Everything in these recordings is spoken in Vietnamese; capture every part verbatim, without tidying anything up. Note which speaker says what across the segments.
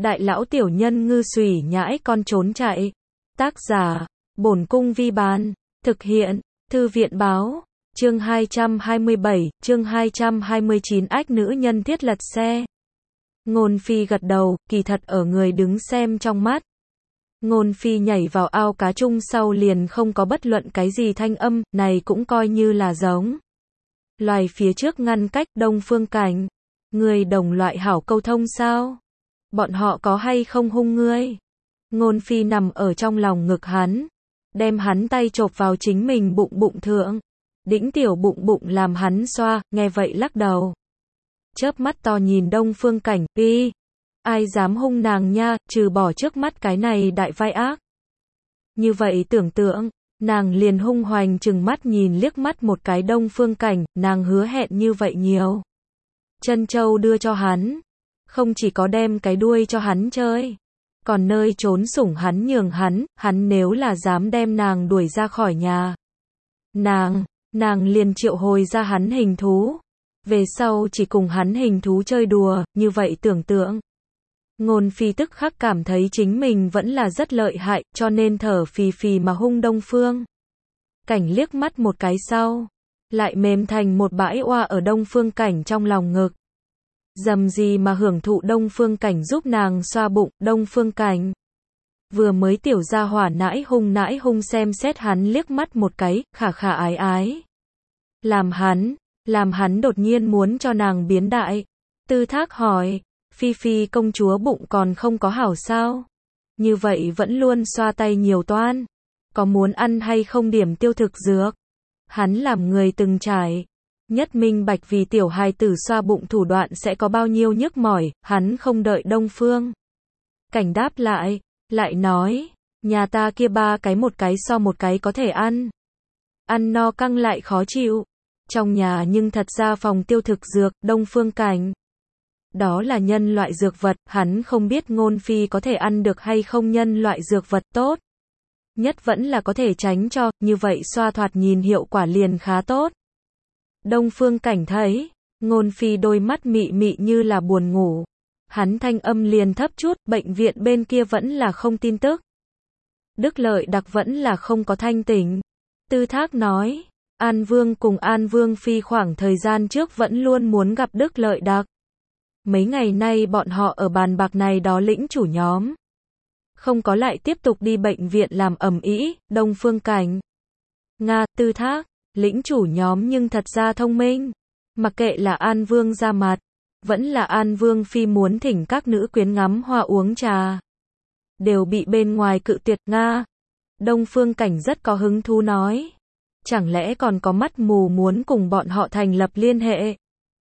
Speaker 1: đại lão tiểu nhân ngư xùy nhãi con trốn chạy. Tác giả, Bổn Cung Vi Bán. Thực hiện, Thư viện Báo. Chương hai trăm hai mươi bảy, chương hai trăm hai mươi chín ách nữ nhân thiết lật xe. Ngôn Phi gật đầu, kỳ thật ở người đứng xem trong mắt. Ngôn Phi nhảy vào ao cá chung sau liền không có bất luận cái gì thanh âm, này cũng coi như là giống. Loài phía trước ngăn cách Đông Phương Cảnh. Người đồng loại hảo câu thông sao? Bọn họ có hay không hung ngươi? Ngôn Phi nằm ở trong lòng ngực hắn. Đem hắn tay chộp vào chính mình bụng bụng thượng. Đĩnh tiểu bụng bụng làm hắn xoa, nghe vậy lắc đầu. Chớp mắt to nhìn Đông Phương Cảnh, đi. Ai dám hung nàng nha, trừ bỏ trước mắt cái này đại vai ác. Như vậy tưởng tượng, nàng liền hung hoành chừng mắt nhìn liếc mắt một cái Đông Phương Cảnh, nàng hứa hẹn như vậy nhiều. Chân châu đưa cho hắn, không chỉ có đem cái đuôi cho hắn chơi, còn nơi trốn sủng hắn nhường hắn, hắn nếu là dám đem nàng đuổi ra khỏi nhà. Nàng, nàng liền triệu hồi ra hắn hình thú. Về sau chỉ cùng hắn hình thú chơi đùa, như vậy tưởng tượng. Ngôn Phi tức khắc cảm thấy chính mình vẫn là rất lợi hại, cho nên thở phì phì mà hung Đông Phương Cảnh liếc mắt một cái sau, lại mềm thành một bãi oa ở Đông Phương Cảnh trong lòng ngực. Dầm gì mà hưởng thụ Đông Phương Cảnh giúp nàng xoa bụng. Đông Phương Cảnh vừa mới tiểu gia hỏa nãi hung nãi hung xem xét hắn liếc mắt một cái, khả khả ái ái. Làm hắn, làm hắn đột nhiên muốn cho nàng biến đại. Tư Thác hỏi, Phi Phi công chúa bụng còn không có hảo sao? Như vậy vẫn luôn xoa tay nhiều toan. Có muốn ăn hay không điểm tiêu thực dược? Hắn làm người từng trải. Nhất minh bạch vì tiểu hài tử xoa bụng thủ đoạn sẽ có bao nhiêu nhức mỏi, hắn không đợi Đông Phương Cảnh đáp lại, lại nói, nhà ta kia ba cái một cái so một cái có thể ăn. Ăn no căng lại khó chịu. Trong nhà nhưng thật ra phòng tiêu thực dược. Đông Phương Cảnh, đó là nhân loại dược vật, hắn không biết Ngôn Phi có thể ăn được hay không nhân loại dược vật tốt. Nhất vẫn là có thể tránh cho, như vậy xoa thoạt nhìn hiệu quả liền khá tốt. Đông Phương Cảnh thấy, Ngôn Phi đôi mắt mị mị như là buồn ngủ. Hắn thanh âm liền thấp chút, bệnh viện bên kia vẫn là không tin tức. Đức Lợi Đặc vẫn là không có thanh tỉnh. Tư Thác nói, An Vương cùng An Vương Phi khoảng thời gian trước vẫn luôn muốn gặp Đức Lợi Đặc. Mấy ngày nay bọn họ ở bàn bạc này đó lĩnh chủ nhóm. Không có lại tiếp tục đi bệnh viện làm ầm ĩ. Đông Phương Cảnh, Nga, Tư Thác, lĩnh chủ nhóm nhưng thật ra thông minh. Mặc kệ là An Vương ra mặt, vẫn là An Vương Phi muốn thỉnh các nữ quyến ngắm hoa uống trà, đều bị bên ngoài cự tuyệt. Nga. Đông Phương Cảnh rất có hứng thú nói. Chẳng lẽ còn có mắt mù muốn cùng bọn họ thành lập liên hệ?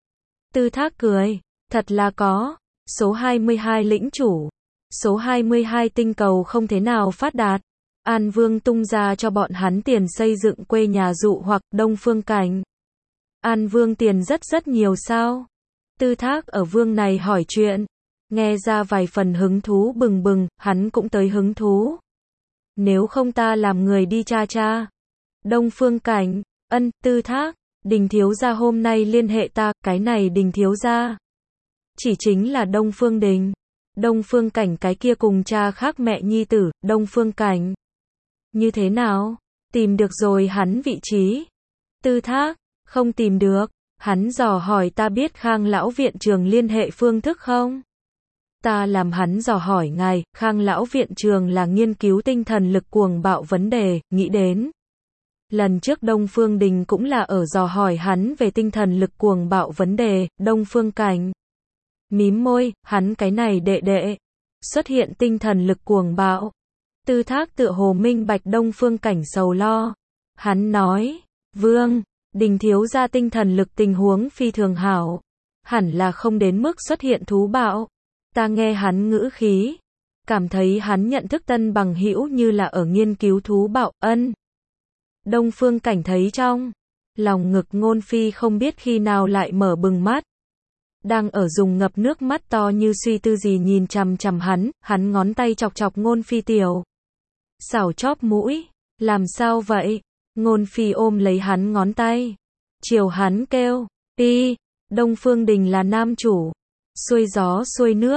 Speaker 1: Tư Thác cười, thật là có. Số hai mươi hai lĩnh chủ, số hai mươi hai tinh cầu không thế nào phát đạt. An Vương tung ra cho bọn hắn tiền xây dựng quê nhà dụ hoặc. Đông Phương Cảnh, An Vương tiền rất rất nhiều sao? Tư Thác ở Vương này hỏi chuyện, nghe ra vài phần hứng thú bừng bừng, hắn cũng tới hứng thú. Nếu không ta làm người đi tra tra. Đông Phương Cảnh, ân. Tư Thác, Đình thiếu gia hôm nay liên hệ ta, cái này Đình thiếu gia chỉ chính là Đông Phương Đình. Đông Phương Cảnh cái kia cùng cha khác mẹ nhi tử. Đông Phương Cảnh, như thế nào? Tìm được rồi hắn vị trí? Tư Thác, không tìm được. Hắn dò hỏi ta biết Khang lão viện trường liên hệ phương thức không? Ta làm hắn dò hỏi ngài. Khang lão viện trường là nghiên cứu tinh thần lực cuồng bạo vấn đề, nghĩ đến lần trước Đông Phương Đình cũng là ở dò hỏi hắn về tinh thần lực cuồng bạo vấn đề. Đông Phương Cảnh mím môi, hắn cái này đệ đệ xuất hiện tinh thần lực cuồng bạo. Tư Thác tựa hồ minh bạch Đông Phương Cảnh sầu lo. Hắn nói, Vương Đình thiếu gia tinh thần lực tình huống phi thường hảo, hẳn là không đến mức xuất hiện thú bạo. Ta nghe hắn ngữ khí, cảm thấy hắn nhận thức tân bằng hữu như là ở nghiên cứu thú bạo. Ân. Đông Phương Cảnh thấy trong lòng ngực Ngôn Phi không biết khi nào lại mở bừng mắt. Đang ở dùng ngập nước mắt to như suy tư gì nhìn chằm chằm hắn, hắn ngón tay chọc chọc Ngôn Phi tiểu xảo chóp mũi. Làm sao vậy? Ngôn Phi ôm lấy hắn ngón tay, chiều hắn kêu, đi. Đông Phương Đình là nam chủ, xuôi gió xuôi nước,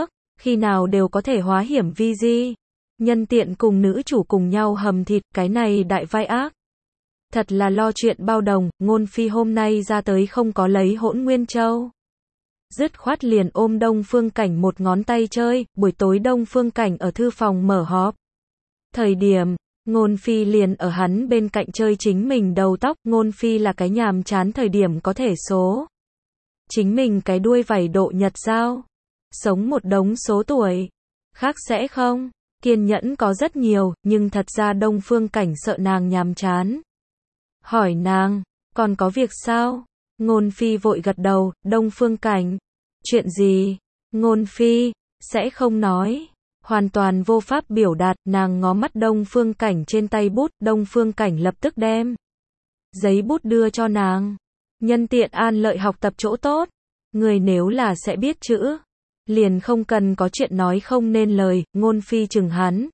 Speaker 1: Khi nào đều có thể hóa hiểm vi di. Nhân tiện cùng nữ chủ cùng nhau hầm thịt, cái này đại vai ác. Thật là lo chuyện bao đồng, Ngôn Phi hôm nay ra tới không có lấy Hỗn Nguyên Châu. Dứt khoát liền ôm Đông Phương Cảnh một ngón tay chơi, buổi tối Đông Phương Cảnh ở thư phòng mở họp. Thời điểm, Ngôn Phi liền ở hắn bên cạnh chơi chính mình đầu tóc, Ngôn Phi là cái nhàm chán thời điểm có thể số. Chính mình cái đuôi vảy độ nhật giao. Sống một đống số tuổi. Khác sẽ không, kiên nhẫn có rất nhiều, nhưng thật ra Đông Phương Cảnh sợ nàng nhàm chán. Hỏi nàng, còn có việc sao? Ngôn Phi vội gật đầu, Đông Phương Cảnh. Chuyện gì? Ngôn Phi, sẽ không nói. Hoàn toàn vô pháp biểu đạt, nàng ngó mắt Đông Phương Cảnh trên tay bút, Đông Phương Cảnh lập tức đem giấy bút đưa cho nàng. Nhân tiện an lợi học tập chỗ tốt. Người nếu là sẽ biết chữ, liền không cần có chuyện nói không nên lời, Ngôn Phi chừng hắn.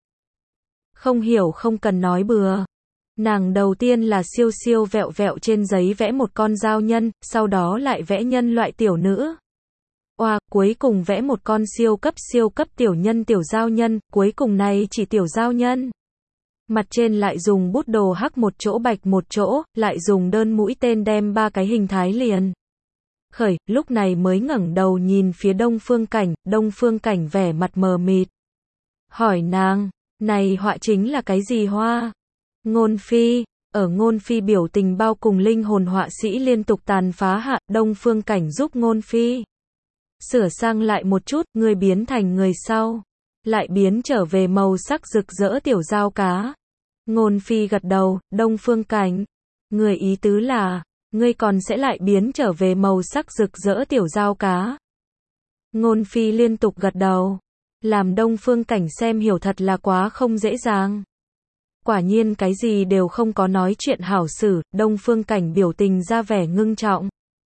Speaker 1: Không hiểu không cần nói bừa. Nàng đầu tiên là siêu siêu vẹo vẹo trên giấy vẽ một con dao nhân, sau đó lại vẽ nhân loại tiểu nữ. Oa, cuối cùng vẽ một con siêu cấp siêu cấp tiểu nhân tiểu dao nhân, cuối cùng này chỉ tiểu dao nhân. Mặt trên lại dùng bút đồ hắc một chỗ bạch một chỗ, lại dùng đơn mũi tên đem ba cái hình thái liền. Khởi, lúc này mới ngẩng đầu nhìn phía Đông Phương Cảnh, Đông Phương Cảnh vẻ mặt mờ mịt. Hỏi nàng, này họa chính là cái gì hoa? Ngôn Phi, ở Ngôn Phi biểu tình bao cùng linh hồn họa sĩ liên tục tàn phá hạ, Đông Phương Cảnh giúp Ngôn Phi sửa sang lại một chút, người biến thành người sau, lại biến trở về màu sắc rực rỡ tiểu dao cá. Ngôn Phi gật đầu, Đông Phương Cảnh, người ý tứ là, ngươi còn sẽ lại biến trở về màu sắc rực rỡ tiểu dao cá. Ngôn Phi liên tục gật đầu, làm Đông Phương Cảnh xem hiểu thật là quá không dễ dàng. Quả nhiên cái gì đều không có nói chuyện hảo xử, Đông Phương Cảnh biểu tình ra vẻ ngưng trọng.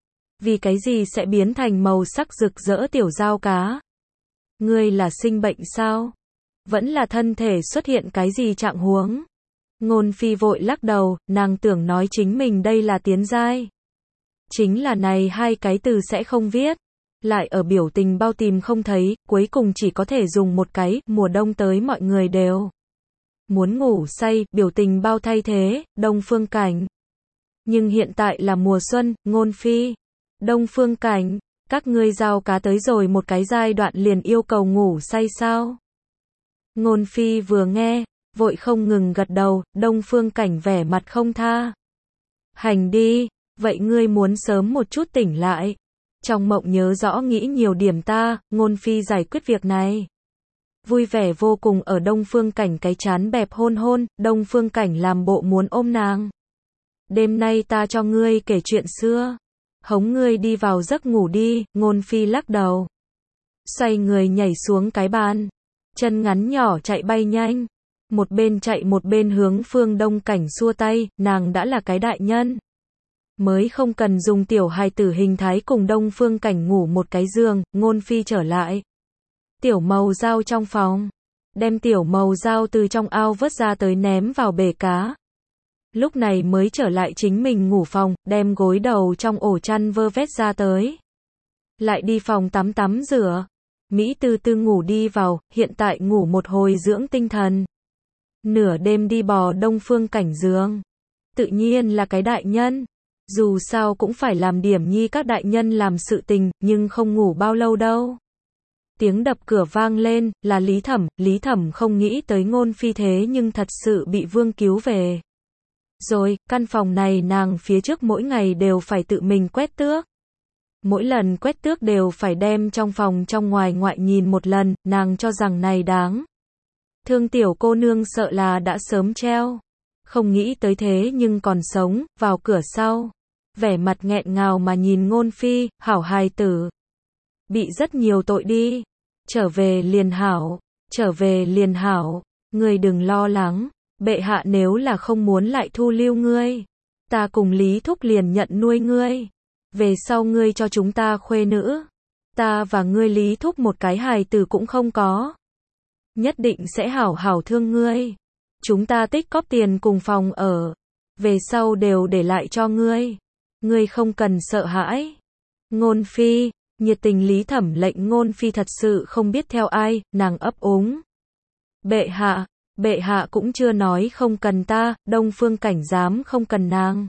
Speaker 1: Vì cái gì sẽ biến thành màu sắc rực rỡ tiểu dao cá? Ngươi là sinh bệnh sao? Vẫn là thân thể xuất hiện cái gì trạng huống? Ngôn Phi vội lắc đầu, nàng tưởng nói chính mình đây là tiến giai. Chính là này hai cái từ sẽ không viết. Lại ở biểu tình bao tìm không thấy, cuối cùng chỉ có thể dùng một cái, mùa đông tới mọi người đều muốn ngủ say, biểu tình bao thay thế, Đông Phương Cảnh. Nhưng hiện tại là mùa xuân, Ngôn Phi. Đông Phương Cảnh, các ngươi giao cá tới rồi một cái giai đoạn liền yêu cầu ngủ say sao? Ngôn Phi vừa nghe, vội không ngừng gật đầu, Đông Phương Cảnh vẻ mặt không tha. Hành đi, vậy ngươi muốn sớm một chút tỉnh lại. Trong mộng nhớ rõ nghĩ nhiều điểm ta, Ngôn Phi giải quyết việc này. Vui vẻ vô cùng ở Đông Phương Cảnh cái chán bẹp hôn hôn, Đông Phương Cảnh làm bộ muốn ôm nàng. Đêm nay ta cho ngươi kể chuyện xưa. Hống ngươi đi vào giấc ngủ đi, Ngôn Phi lắc đầu. Xoay người nhảy xuống cái bàn. Chân ngắn nhỏ chạy bay nhanh. Một bên chạy một bên hướng Phương Đông Cảnh xua tay, nàng đã là cái đại nhân. Mới không cần dùng tiểu hài tử hình thái cùng Đông Phương Cảnh ngủ một cái giường, Ngôn Phi trở lại. Tiểu màu dao trong phòng. Đem tiểu màu dao từ trong ao vớt ra tới ném vào bể cá. Lúc này mới trở lại chính mình ngủ phòng, đem gối đầu trong ổ chăn vơ vét ra tới. Lại đi phòng tắm tắm rửa. Mỹ từ từ ngủ đi vào, hiện tại ngủ một hồi dưỡng tinh thần. Nửa đêm đi bò Đông Phương Cảnh giường. Tự nhiên là cái đại nhân. Dù sao cũng phải làm điểm nhi các đại nhân làm sự tình, nhưng không ngủ bao lâu đâu. Tiếng đập cửa vang lên, là Lý Thẩm, Lý Thẩm không nghĩ tới Ngôn Phi thế nhưng thật sự bị Vương cứu về. Rồi, căn phòng này nàng phía trước mỗi ngày đều phải tự mình quét tước. Mỗi lần quét tước đều phải đem trong phòng trong ngoài ngoại nhìn một lần, nàng cho rằng này đáng. Thương tiểu cô nương sợ là đã sớm treo. Không nghĩ tới thế nhưng còn sống, vào cửa sau. Vẻ mặt nghẹn ngào mà nhìn Ngôn Phi, hảo hài tử. Bị rất nhiều tội đi. Trở về liền hảo, trở về liền hảo. Ngươi đừng lo lắng, bệ hạ nếu là không muốn lại thu lưu ngươi. Ta cùng Lý Thúc liền nhận nuôi ngươi. Về sau ngươi cho chúng ta khuê nữ. Ta và ngươi Lý Thúc một cái hài tử cũng không có. Nhất định sẽ hảo hảo thương ngươi. Chúng ta tích cóp tiền cùng phòng ở. Về sau đều để lại cho ngươi. Ngươi không cần sợ hãi. Ngôn Phi, Nhiệt tình Lý Thẩm lệnh Ngôn Phi thật sự không biết theo ai, nàng ấp úng. Bệ hạ, bệ hạ cũng chưa nói không cần ta, Đông Phương Cảnh dám không cần nàng.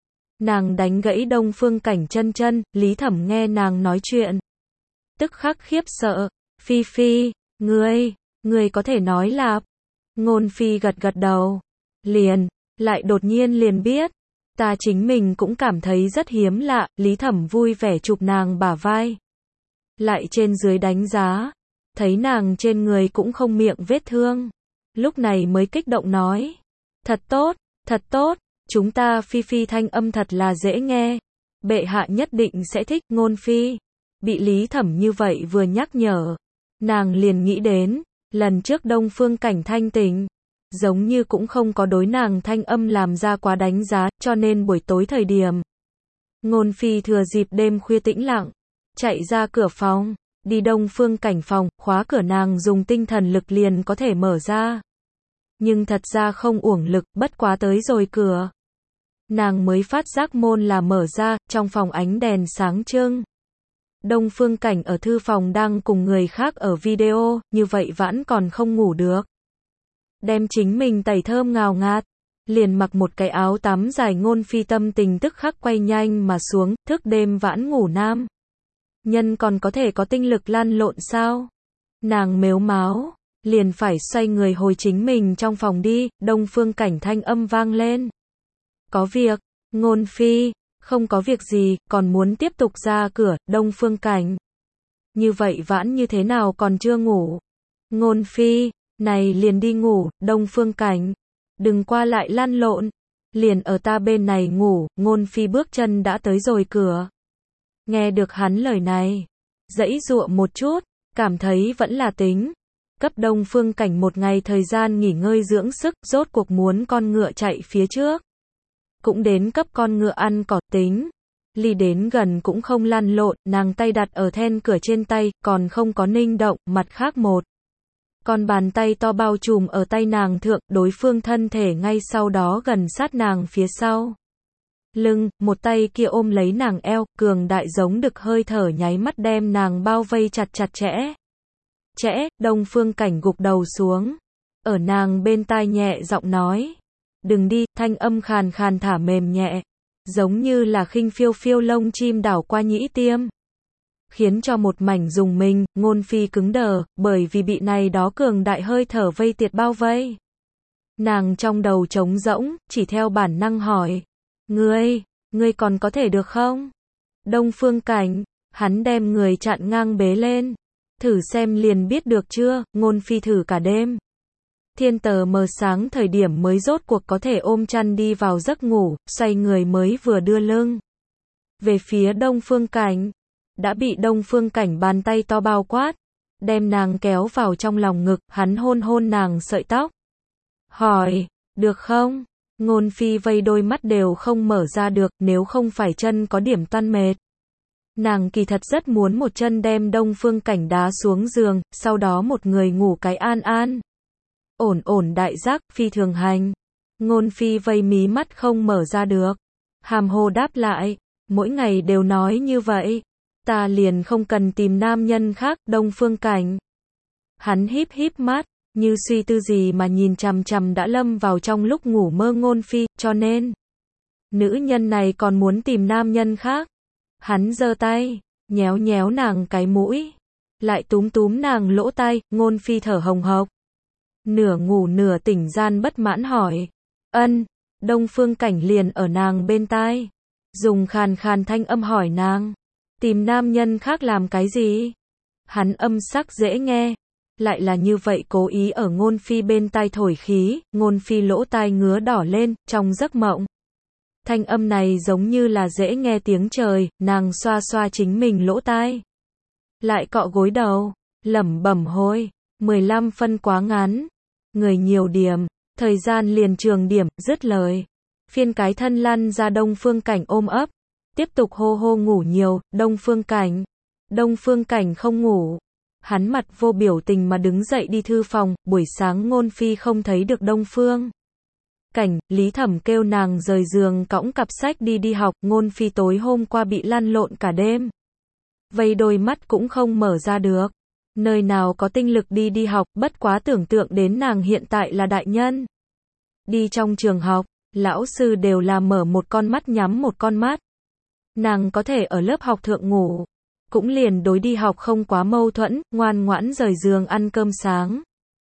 Speaker 1: Nàng đánh gãy Đông Phương Cảnh chân chân, Lý Thẩm nghe nàng nói chuyện. Tức khắc khiếp sợ, Phi Phi, ngươi, ngươi có thể nói là. Ngôn Phi gật gật đầu. Liền, lại đột nhiên liền biết. Ta chính mình cũng cảm thấy rất hiếm lạ, Lý Thẩm vui vẻ chụp nàng bả vai. Lại trên dưới đánh giá. Thấy nàng trên người cũng không miệng vết thương. Lúc này mới kích động nói. Thật tốt, thật tốt, chúng ta Phi Phi thanh âm thật là dễ nghe. Bệ hạ nhất định sẽ thích. Ngôn Phi. Bị Lý Thẩm như vậy vừa nhắc nhở. Nàng liền nghĩ đến. Lần trước Đông Phương Cảnh thanh tình. Giống như cũng không có đối nàng thanh âm làm ra quá đánh giá, cho nên buổi tối thời điểm. Ngôn Phi thừa dịp đêm khuya tĩnh lặng. Chạy ra cửa phòng. Đi Đông Phương Cảnh phòng, khóa cửa nàng dùng tinh thần lực liền có thể mở ra. Nhưng thật ra không uổng lực, bất quá tới rồi cửa. Nàng mới phát giác môn là mở ra, trong phòng ánh đèn sáng trưng. Đông Phương Cảnh ở thư phòng đang cùng người khác ở video, như vậy vẫn còn không ngủ được. Đem chính mình tẩy thơm ngào ngạt, liền mặc một cái áo tắm dài. Ngôn Phi tâm tình tức khắc quay nhanh mà xuống, thức đêm vãn ngủ nam. Nhân còn có thể có tinh lực lăn lộn sao? Nàng mếu máo, liền phải xoay người hồi chính mình trong phòng đi, Đông Phương Cảnh thanh âm vang lên. Có việc, Ngôn Phi, không có việc gì, còn muốn tiếp tục ra cửa, Đông Phương Cảnh. Như vậy vãn như thế nào còn chưa ngủ? Ngôn Phi, này liền đi ngủ, Đông Phương Cảnh. Đừng qua lại lăn lộn, liền ở ta bên này ngủ. Ngôn Phi bước chân đã tới rồi cửa. Nghe được hắn lời này, dãy dụa một chút, cảm thấy vẫn là tính. Cấp Đông Phương Cảnh một ngày thời gian nghỉ ngơi dưỡng sức, rốt cuộc muốn con ngựa chạy phía trước. Cũng đến cấp con ngựa ăn cỏ tính. Ly đến gần cũng không lăn lộn, nàng tay đặt ở then cửa trên tay, còn không có ninh động, mặt khác một. Còn bàn tay to bao trùm ở tay nàng thượng, đối phương thân thể ngay sau đó gần sát nàng phía sau. Lưng, một tay kia ôm lấy nàng eo, cường đại giống đực hơi thở nháy mắt đem nàng bao vây chặt chặt chẽ. Chẽ, Đông Phương Cảnh gục đầu xuống. Ở nàng bên tai nhẹ giọng nói. Đừng đi, thanh âm khàn khàn thả mềm nhẹ. Giống như là khinh phiêu phiêu lông chim đảo qua nhĩ tiêm. Khiến cho một mảnh rùng mình, Ngôn Phi cứng đờ, bởi vì bị này đó cường đại hơi thở vây tiệt bao vây. Nàng trong đầu trống rỗng, chỉ theo bản năng hỏi. Ngươi, ngươi còn có thể được không? Đông Phương Cảnh, hắn đem người chặn ngang bế lên. Thử xem liền biết được chưa? Ngôn Phi thử cả đêm. Thiên tờ mờ sáng thời điểm mới rốt cuộc có thể ôm chăn đi vào giấc ngủ, xoay người mới vừa đưa lưng. Về phía Đông Phương Cảnh, đã bị Đông Phương Cảnh bàn tay to bao quát, đem nàng kéo vào trong lòng ngực, hắn hôn hôn nàng sợi tóc. Hỏi, được không? Ngôn Phi vây đôi mắt đều không mở ra được, nếu không phải chân có điểm toan mệt. Nàng kỳ thật rất muốn một chân đem Đông Phương Cảnh đá xuống giường, sau đó một người ngủ cái an an. Ổn ổn đại giác, phi thường hành. Ngôn Phi vây mí mắt không mở ra được. Hàm hồ đáp lại, mỗi ngày đều nói như vậy. Ta liền không cần tìm nam nhân khác, Đông Phương Cảnh. Hắn híp híp mắt, như suy tư gì mà nhìn chằm chằm đã lâm vào trong lúc ngủ mơ Ngôn Phi, cho nên. Nữ nhân này còn muốn tìm nam nhân khác. Hắn giơ tay, nhéo nhéo nàng cái mũi. Lại túm túm nàng lỗ tai, Ngôn Phi thở hồng hộc. Nửa ngủ nửa tỉnh gian bất mãn hỏi. Ân, Đông Phương Cảnh liền ở nàng bên tai. Dùng khàn khàn thanh âm hỏi nàng. Tìm nam nhân khác làm cái gì? Hắn âm sắc dễ nghe. Lại là như vậy cố ý ở Ngôn Phi bên tai thổi khí. Ngôn Phi lỗ tai ngứa đỏ lên, trong giấc mộng. Thanh âm này giống như là dễ nghe tiếng trời. Nàng xoa xoa chính mình lỗ tai. Lại cọ gối đầu. Lẩm bẩm hôi. mười lăm phân quá ngắn. Người nhiều điểm, thời gian liền trường điểm, dứt lời. Phiên cái thân lăn ra Đông Phương Cảnh ôm ấp. Tiếp tục hô hô ngủ nhiều, Đông Phương Cảnh. Đông Phương Cảnh không ngủ. Hắn mặt vô biểu tình mà đứng dậy đi thư phòng, buổi sáng Ngôn Phi không thấy được Đông Phương Cảnh, Lý Thẩm kêu nàng rời giường cõng cặp sách đi đi học, Ngôn Phi tối hôm qua bị lăn lộn cả đêm. vây đôi mắt cũng không mở ra được. Nơi nào có tinh lực đi đi học, bất quá tưởng tượng đến nàng hiện tại là đại nhân. Đi trong trường học, lão sư đều là mở một con mắt nhắm một con mắt. Nàng có thể ở lớp học thượng ngủ, cũng liền đối đi học không quá mâu thuẫn, ngoan ngoãn rời giường ăn cơm sáng.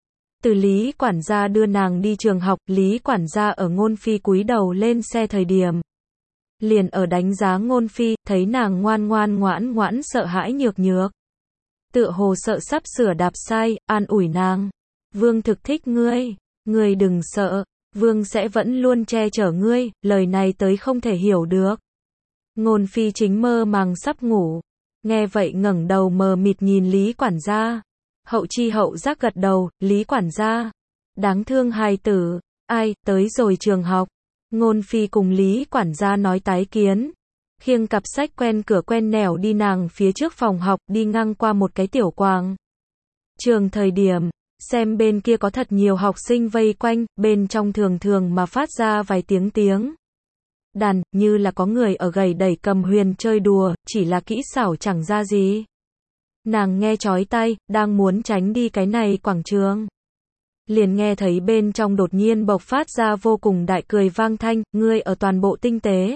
Speaker 1: Từ Lý quản gia đưa nàng đi trường học, Lý quản gia ở Ngôn Phi cúi đầu lên xe thời điểm. Liền ở đánh giá Ngôn Phi, thấy nàng ngoan ngoan ngoãn ngoãn sợ hãi nhược nhược. Tựa hồ sợ sắp sửa đạp sai, an ủi nàng. Vương thực thích ngươi, ngươi đừng sợ, Vương sẽ vẫn luôn che chở ngươi, lời này tới không thể hiểu được. Ngôn Phi chính mơ màng sắp ngủ, nghe vậy ngẩng đầu mờ mịt nhìn Lý quản gia. Hậu chi hậu giác gật đầu, Lý quản gia. Đáng thương hài tử, ai, tới rồi trường học. Ngôn Phi cùng Lý quản gia nói tái kiến. Khiêng cặp sách quen cửa quen nẻo đi nàng phía trước phòng học, đi ngang qua một cái tiểu quảng trường thời điểm, xem bên kia có thật nhiều học sinh vây quanh, bên trong thường thường mà phát ra vài tiếng tiếng đàn, như là có người ở gầy đẩy cầm huyền chơi đùa, chỉ là kỹ xảo chẳng ra gì. Nàng nghe chói tai, đang muốn tránh đi cái này quảng trường. Liền nghe thấy bên trong đột nhiên bộc phát ra vô cùng đại cười vang thanh, ngươi ở toàn bộ tinh tế.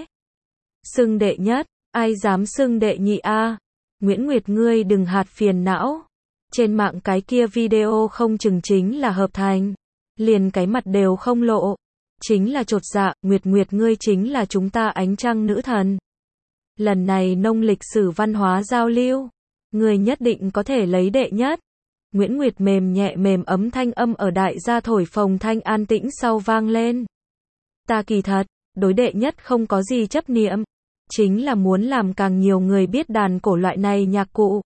Speaker 1: Xưng đệ nhất, ai dám xưng đệ nhị a? Nguyễn Nguyệt ngươi đừng hạt phiền não. Trên mạng cái kia video không chừng chính là hợp thành. Liền cái mặt đều không lộ. Chính là chột dạ, Nguyệt Nguyệt ngươi chính là chúng ta ánh trăng nữ thần. Lần này nông lịch sử văn hóa giao lưu. Ngươi nhất định có thể lấy đệ nhất. Nguyễn Nguyệt mềm nhẹ mềm ấm thanh âm ở đại gia thổi phồng thanh an tĩnh sau vang lên. Ta kỳ thật, đối đệ nhất không có gì chấp niệm. Chính là muốn làm càng nhiều người biết đàn cổ loại này nhạc cụ.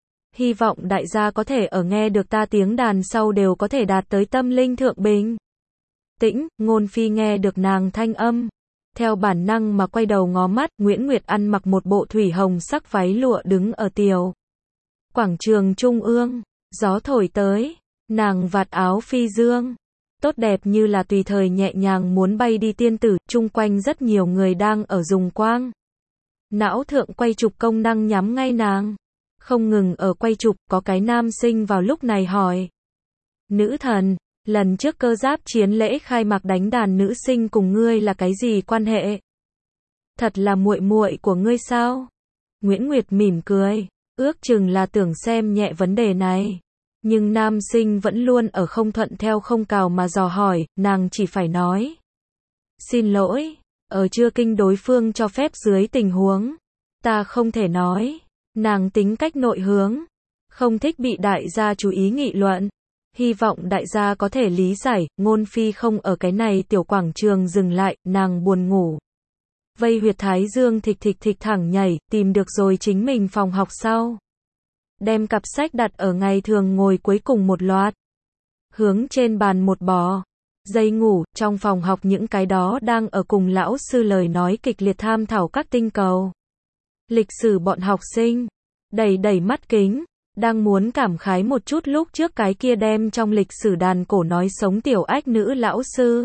Speaker 1: Hy vọng đại gia có thể ở nghe được ta tiếng đàn sau đều có thể đạt tới tâm linh thượng bình. Tĩnh, Ngôn Phi nghe được nàng thanh âm. Theo bản năng mà quay đầu ngó mắt, Nguyễn Nguyệt ăn mặc một bộ thủy hồng sắc váy lụa đứng ở tiểu quảng trường trung ương. Gió thổi tới, nàng vạt áo phi dương. Tốt đẹp như là tùy thời nhẹ nhàng muốn bay đi tiên tử, chung quanh rất nhiều người đang ở dùng quang. Não thượng quay chụp công năng nhắm ngay nàng. Không ngừng ở quay chụp, có cái nam sinh vào lúc này hỏi. Nữ thần, lần trước cơ giáp chiến lễ khai mạc đánh đàn nữ sinh cùng ngươi là cái gì quan hệ? Thật là muội muội của ngươi sao? Nguyễn Nguyệt mỉm cười, ước chừng là tưởng xem nhẹ vấn đề này. Nhưng nam sinh vẫn luôn ở không thuận theo không cào mà dò hỏi, nàng chỉ phải nói. Xin lỗi, ở chưa kinh đối phương cho phép dưới tình huống. Ta không thể nói. Nàng tính cách nội hướng. Không thích bị đại gia chú ý nghị luận. Hy vọng đại gia có thể lý giải, Ngôn Phi không ở cái này tiểu quảng trường dừng lại, nàng buồn ngủ. Vây huyệt thái dương thịch thịch thịch thẳng nhảy, tìm được rồi chính mình phòng học sau. Đem cặp sách đặt ở ngày thường ngồi cuối cùng một loạt. Hướng trên bàn một bò. Dây ngủ, trong phòng học những cái đó đang ở cùng lão sư lời nói kịch liệt tham thảo các tinh cầu. Lịch sử bọn học sinh. Đầy đầy mắt kính. Đang muốn cảm khái một chút lúc trước cái kia đem trong lịch sử đàn cổ nói sống tiểu ách nữ lão sư.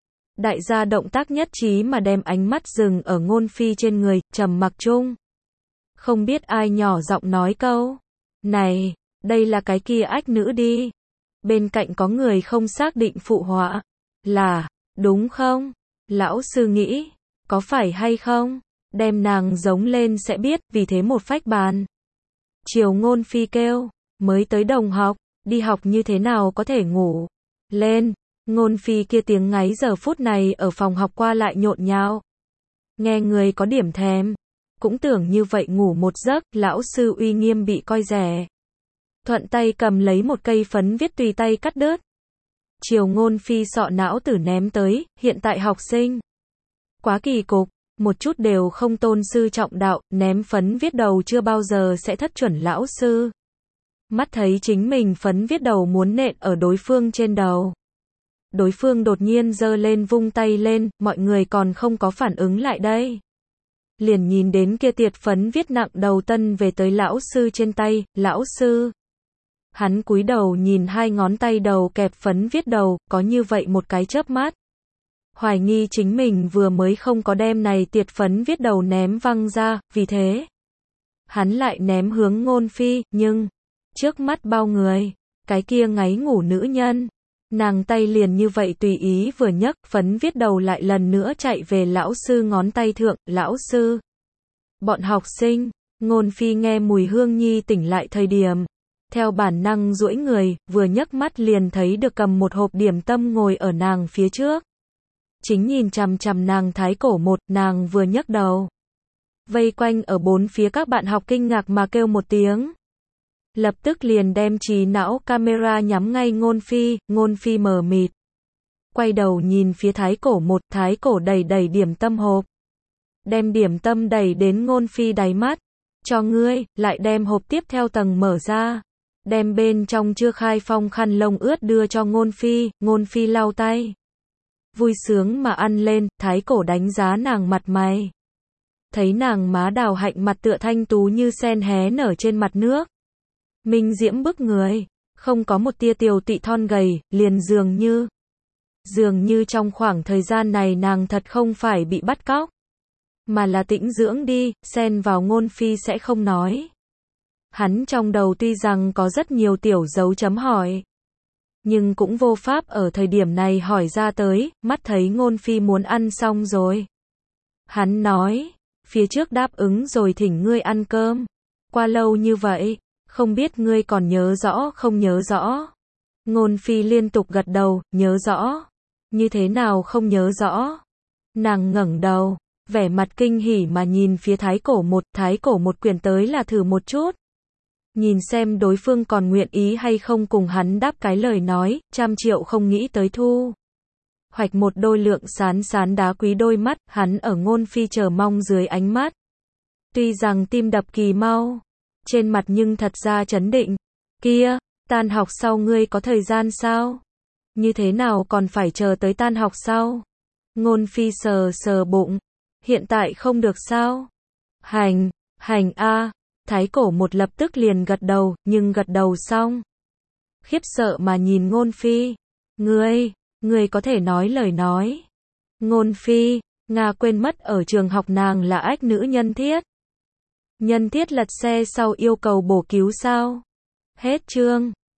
Speaker 1: Đại gia động tác nhất trí mà đem ánh mắt dừng ở Ngôn Phi trên người, trầm mặc chung. Không biết ai nhỏ giọng nói câu. Này, đây là cái kia ách nữ đi. Bên cạnh có người không xác định phụ họa. Là, đúng không? Lão sư nghĩ, có phải hay không? Đem nàng giống lên sẽ biết, vì thế một phách bàn. Chiều Ngôn Phi kêu, mới tới đồng học, đi học như thế nào có thể ngủ. Lên, Ngôn Phi kia tiếng ngáy giờ phút này ở phòng học qua lại nhộn nhạo. Nghe người có điểm thèm. Cũng tưởng như vậy ngủ một giấc, lão sư uy nghiêm bị coi rẻ. Thuận tay cầm lấy một cây phấn viết tùy tay cắt đứt. Chiều Ngôn Phi sọ não tử ném tới, hiện tại học sinh. Quá kỳ cục, một chút đều không tôn sư trọng đạo, ném phấn viết đầu chưa bao giờ sẽ thất chuẩn lão sư. Mắt thấy chính mình phấn viết đầu muốn nện ở đối phương trên đầu. Đối phương đột nhiên giơ lên vung tay lên, mọi người còn không có phản ứng lại đây. Liền nhìn đến kia tiệt phấn viết nặng đầu tân về tới lão sư trên tay, lão sư. Hắn cúi đầu nhìn hai ngón tay đầu kẹp phấn viết đầu, có như vậy một cái chớp mắt. Hoài nghi chính mình vừa mới không có đem này tiệt phấn viết đầu ném văng ra, vì thế. hắn lại ném hướng Ngôn Phi, nhưng, trước mắt bao người, cái kia ngáy ngủ nữ nhân, nàng tay liền như vậy tùy ý vừa nhấc, phấn viết đầu lại lần nữa chạy về lão sư ngón tay thượng, lão sư. Bọn học sinh, Ngôn Phi nghe mùi hương nhi tỉnh lại thời điểm, theo bản năng duỗi người, vừa nhấc mắt liền thấy được cầm một hộp điểm tâm ngồi ở nàng phía trước. Chính nhìn chằm chằm nàng thái cổ một, nàng vừa nhấc đầu. Vây quanh ở bốn phía các bạn học kinh ngạc mà kêu một tiếng. Lập tức liền đem trí não camera nhắm ngay Ngôn Phi, Ngôn Phi mờ mịt. Quay đầu nhìn phía thái cổ một, thái cổ đẩy đẩy điểm tâm hộp. Đem điểm tâm đẩy đến Ngôn Phi đáy mắt. Cho ngươi, lại đem hộp tiếp theo tầng mở ra. Đem bên trong chưa khai phong khăn lông ướt đưa cho Ngôn Phi, Ngôn Phi lau tay. Vui sướng mà ăn lên, thái cổ đánh giá nàng mặt mày. Thấy nàng má đào hạnh mặt tựa thanh tú như sen hé nở trên mặt nước. Minh diễm bức người, không có một tia tiều tị thon gầy, liền dường như. Dường như trong khoảng thời gian này nàng thật không phải bị bắt cóc. Mà là tĩnh dưỡng đi, xen vào Ngôn Phi sẽ không nói. Hắn trong đầu tuy rằng có rất nhiều tiểu dấu chấm hỏi. Nhưng cũng vô pháp ở thời điểm này hỏi ra tới, mắt thấy Ngôn Phi muốn ăn xong rồi. Hắn nói, phía trước đáp ứng rồi thỉnh ngươi ăn cơm. Qua lâu như vậy, không biết ngươi còn nhớ rõ không nhớ rõ. Ngôn Phi liên tục gật đầu, nhớ rõ. Như thế nào không nhớ rõ. Nàng ngẩng đầu, vẻ mặt kinh hỉ mà nhìn phía thái cổ một, thái cổ một quyền tới là thử một chút. Nhìn xem đối phương còn nguyện ý hay không cùng hắn đáp cái lời nói, trăm triệu không nghĩ tới thu. Hoạch một đôi lượng sán sán đá quý đôi mắt, hắn ở Ngôn Phi chờ mong dưới ánh mắt. Tuy rằng tim đập kỳ mau, trên mặt nhưng thật ra chấn định. Kia, tan học sau ngươi có thời gian sao? Như thế nào còn phải chờ tới tan học sau? Ngôn Phi sờ sờ bụng. Hiện tại không được sao? Hành, hành a. Thái cổ một lập tức liền gật đầu, nhưng gật đầu xong. Khiếp sợ mà nhìn Ngôn Phi. Ngươi, ngươi có thể nói lời nói. Ngôn Phi, Nga quên mất ở trường học nàng là ách nữ nhân thiết. Nhân thiết lật xe sau yêu cầu bổ cứu sao? Hết chương.